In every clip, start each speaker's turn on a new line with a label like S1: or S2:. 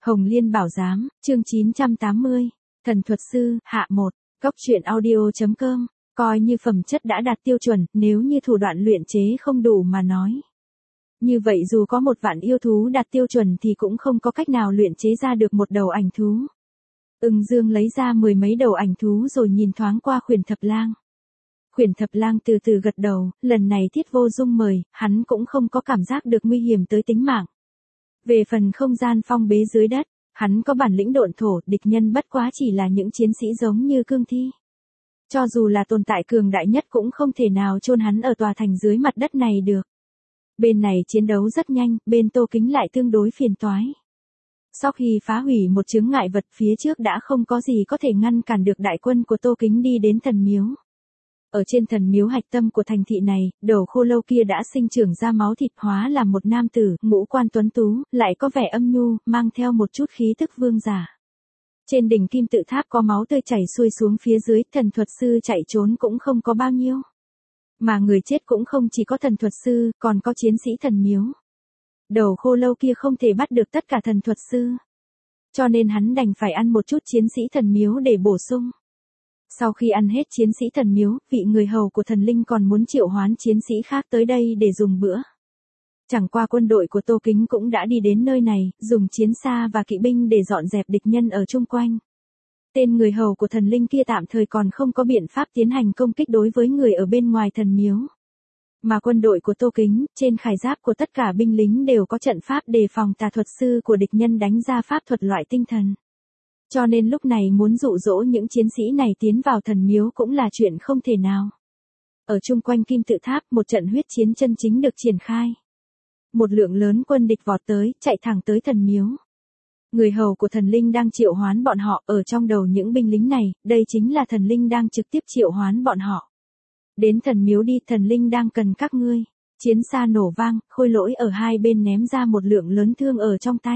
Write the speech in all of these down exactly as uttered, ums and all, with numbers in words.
S1: Hồng Liên Bảo Giám, chương chín trăm tám mươi, Thần Thuật Sư, hạ một, Cốc truyện audio.com, coi như phẩm chất đã đạt tiêu chuẩn, nếu như thủ đoạn luyện chế không đủ mà nói. Như vậy dù có một vạn yêu thú đạt tiêu chuẩn thì cũng không có cách nào luyện chế ra được một đầu ảnh thú. Ưng Dương lấy ra mười mấy đầu ảnh thú rồi nhìn thoáng qua Khuyển Thập Lang. Khuyển Thập Lang từ từ gật đầu, lần này Thiết Vô Dung mời, hắn cũng không có cảm giác được nguy hiểm tới tính mạng. Về phần không gian phong bế dưới đất, hắn có bản lĩnh độn thổ, địch nhân bất quá chỉ là những chiến sĩ giống như cương thi. Cho dù là tồn tại cường đại nhất cũng không thể nào chôn hắn ở tòa thành dưới mặt đất này được. Bên này chiến đấu rất nhanh, bên Tô Kính lại tương đối phiền toái. Sau khi phá hủy một chướng ngại vật phía trước đã không có gì có thể ngăn cản được đại quân của Tô Kính đi đến thần miếu. Ở trên thần miếu hạch tâm của thành thị này, đầu khô lâu kia đã sinh trưởng ra máu thịt hóa làm một nam tử, ngũ quan tuấn tú, lại có vẻ âm nhu, mang theo một chút khí tức vương giả. Trên đỉnh kim tự tháp có máu tươi chảy xuôi xuống phía dưới, thần thuật sư chạy trốn cũng không có bao nhiêu. Mà người chết cũng không chỉ có thần thuật sư, còn có chiến sĩ thần miếu. Đầu khô lâu kia không thể bắt được tất cả thần thuật sư. Cho nên hắn đành phải ăn một chút chiến sĩ thần miếu để bổ sung. Sau khi ăn hết chiến sĩ thần miếu, vị người hầu của thần linh còn muốn triệu hoán chiến sĩ khác tới đây để dùng bữa. Chẳng qua quân đội của Tô Kính cũng đã đi đến nơi này, dùng chiến xa và kỵ binh để dọn dẹp địch nhân ở chung quanh. Tên người hầu của thần linh kia tạm thời còn không có biện pháp tiến hành công kích đối với người ở bên ngoài thần miếu. Mà quân đội của Tô Kính, trên khải giáp của tất cả binh lính đều có trận pháp đề phòng tà thuật sư của địch nhân đánh ra pháp thuật loại tinh thần. Cho nên lúc này muốn dụ dỗ những chiến sĩ này tiến vào thần miếu cũng là chuyện không thể nào. Ở chung quanh kim tự tháp, một trận huyết chiến chân chính được triển khai. Một lượng lớn quân địch vọt tới, chạy thẳng tới thần miếu. Người hầu của thần linh đang triệu hoán bọn họ, ở trong đầu những binh lính này, đây chính là thần linh đang trực tiếp triệu hoán bọn họ. Đến thần miếu đi, thần linh đang cần các ngươi. Chiến xa nổ vang, khôi lỗi ở hai bên ném ra một lượng lớn thương ở trong tay.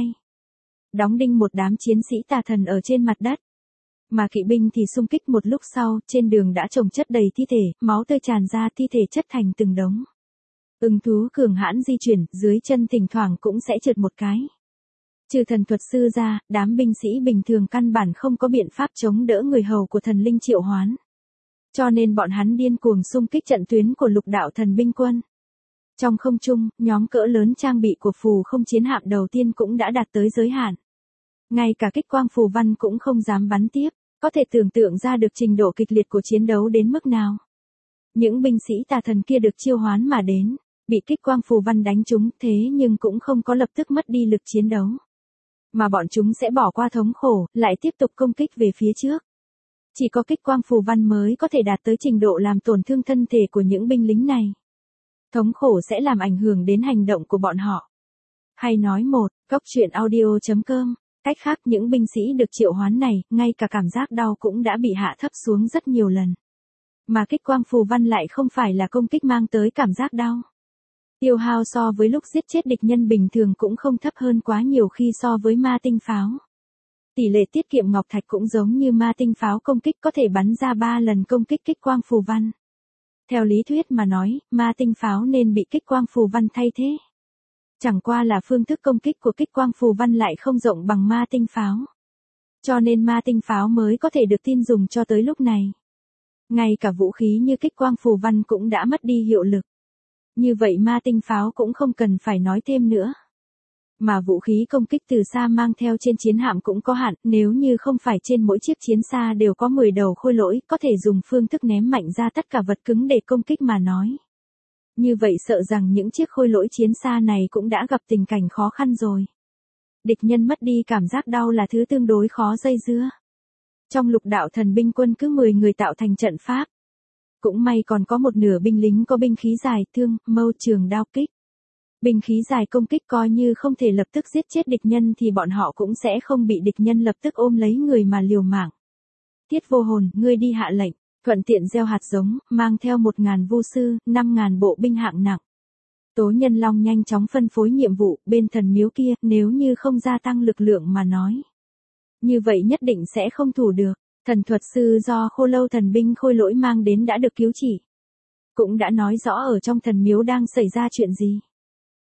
S1: Đóng đinh một đám chiến sĩ tà thần ở trên mặt đất. Mà kỵ binh thì xung kích một lúc sau, trên đường đã chồng chất đầy thi thể, máu tươi tràn ra, thi thể chất thành từng đống. Ưng thú cường hãn di chuyển, dưới chân thỉnh thoảng cũng sẽ trượt một cái. Trừ thần thuật sư ra, đám binh sĩ bình thường căn bản không có biện pháp chống đỡ người hầu của thần linh triệu hoán. Cho nên bọn hắn điên cuồng xung kích trận tuyến của lục đạo thần binh quân. Trong không trung, nhóm cỡ lớn trang bị của phù không chiến hạm đầu tiên cũng đã đạt tới giới hạn. Ngay cả kích quang phù văn cũng không dám bắn tiếp, có thể tưởng tượng ra được trình độ kịch liệt của chiến đấu đến mức nào. Những binh sĩ tà thần kia được chiêu hoán mà đến, bị kích quang phù văn đánh trúng thế nhưng cũng không có lập tức mất đi lực chiến đấu. Mà bọn chúng sẽ bỏ qua thống khổ, lại tiếp tục công kích về phía trước. Chỉ có kích quang phù văn mới có thể đạt tới trình độ làm tổn thương thân thể của những binh lính này. Thống khổ sẽ làm ảnh hưởng đến hành động của bọn họ. Hay nói một, Cốc truyện audio.com, cách khác những binh sĩ được triệu hoán này, ngay cả cảm giác đau cũng đã bị hạ thấp xuống rất nhiều lần. Mà kích quang phù văn lại không phải là công kích mang tới cảm giác đau. Tiêu hao so với lúc giết chết địch nhân bình thường cũng không thấp hơn quá nhiều khi so với ma tinh pháo. Tỷ lệ tiết kiệm ngọc thạch cũng giống như ma tinh pháo công kích có thể bắn ra ba lần công kích kích quang phù văn. Theo lý thuyết mà nói, ma tinh pháo nên bị kích quang phù văn thay thế. Chẳng qua là phương thức công kích của kích quang phù văn lại không rộng bằng ma tinh pháo. Cho nên ma tinh pháo mới có thể được tin dùng cho tới lúc này. Ngay cả vũ khí như kích quang phù văn cũng đã mất đi hiệu lực. Như vậy ma tinh pháo cũng không cần phải nói thêm nữa. Mà vũ khí công kích từ xa mang theo trên chiến hạm cũng có hạn, nếu như không phải trên mỗi chiếc chiến xa đều có mười đầu khôi lỗi, có thể dùng phương thức ném mạnh ra tất cả vật cứng để công kích mà nói. Như vậy sợ rằng những chiếc khôi lỗi chiến xa này cũng đã gặp tình cảnh khó khăn rồi. Địch nhân mất đi cảm giác đau là thứ tương đối khó dây dưa. Trong lục đạo thần binh quân cứ mười người tạo thành trận pháp. Cũng may còn có một nửa binh lính có binh khí dài, thương, mâu, trường đao kích. Binh khí dài công kích coi như không thể lập tức giết chết địch nhân thì bọn họ cũng sẽ không bị địch nhân lập tức ôm lấy người mà liều mạng. Tiết Vô Hồn, ngươi đi hạ lệnh, thuận tiện gieo hạt giống, mang theo một ngàn vu sư, năm ngàn bộ binh hạng nặng. Tố Nhân Long nhanh chóng phân phối nhiệm vụ, bên thần miếu kia, nếu như không gia tăng lực lượng mà nói. Như vậy nhất định sẽ không thủ được. Thần thuật sư do khô lâu thần binh khôi lỗi mang đến đã được cứu chỉ. Cũng đã nói rõ ở trong thần miếu đang xảy ra chuyện gì.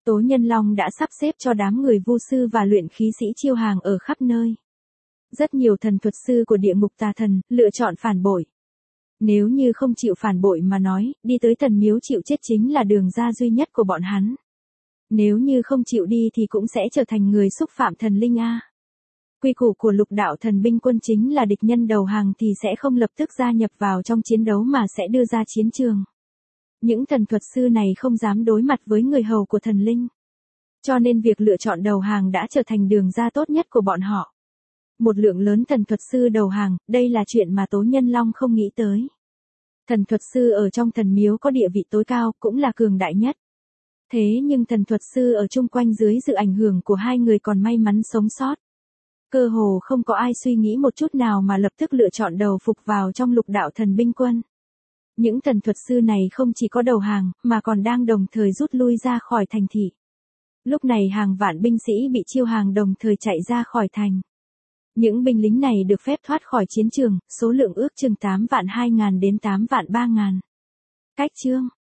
S1: Tố Nhân Long đã sắp xếp cho đám người vu sư và luyện khí sĩ chiêu hàng ở khắp nơi. Rất nhiều thần thuật sư của địa ngục tà thần lựa chọn phản bội. Nếu như không chịu phản bội mà nói, đi tới thần miếu chịu chết chính là đường ra duy nhất của bọn hắn. Nếu như không chịu đi thì cũng sẽ trở thành người xúc phạm thần linh A. Quy củ của lục đạo thần binh quân chính là địch nhân đầu hàng thì sẽ không lập tức gia nhập vào trong chiến đấu mà sẽ đưa ra chiến trường. Những thần thuật sư này không dám đối mặt với người hầu của thần linh. Cho nên việc lựa chọn đầu hàng đã trở thành đường ra tốt nhất của bọn họ. Một lượng lớn thần thuật sư đầu hàng, đây là chuyện mà Tố Nhân Long không nghĩ tới. Thần thuật sư ở trong thần miếu có địa vị tối cao, cũng là cường đại nhất. Thế nhưng thần thuật sư ở chung quanh dưới sự ảnh hưởng của hai người còn may mắn sống sót. Cơ hồ không có ai suy nghĩ một chút nào mà lập tức lựa chọn đầu phục vào trong lục đạo thần binh quân. Những thần thuật sư này không chỉ có đầu hàng, mà còn đang đồng thời rút lui ra khỏi thành thị. Lúc này hàng vạn binh sĩ bị chiêu hàng đồng thời chạy ra khỏi thành. Những binh lính này được phép thoát khỏi chiến trường, số lượng ước chừng tám vạn hai ngàn đến tám vạn ba ngàn. Cách chương